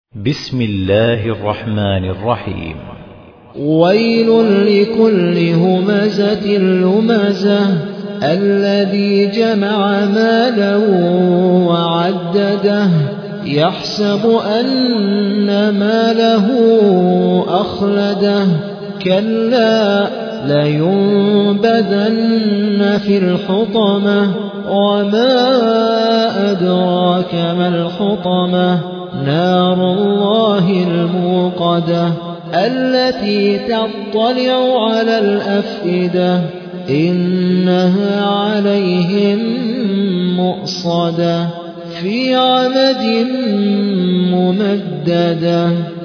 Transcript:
بسم الله الرحمن الرحيم. ويل لكل همزة لمزة الذي جمع مالا وعدده يحسب أن ماله أخلده كلا لينبذن في الحطمة وما أدراك ما الحطمة نار الله الموقدة التي تطلع على الأفئدة إنها عليهم مؤصدة في عمد ممددة.